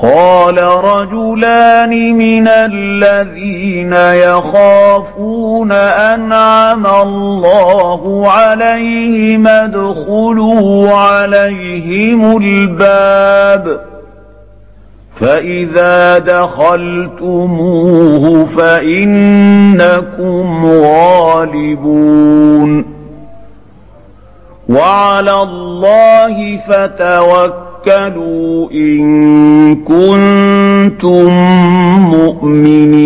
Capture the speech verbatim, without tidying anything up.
قال رجلان من الذين يخافون أنعم الله عليهم ادخلوا عليهم الباب فإذا دخلتموه فإنكم غالبون وعلى الله فتوكلوا إن كنتم مؤمنين.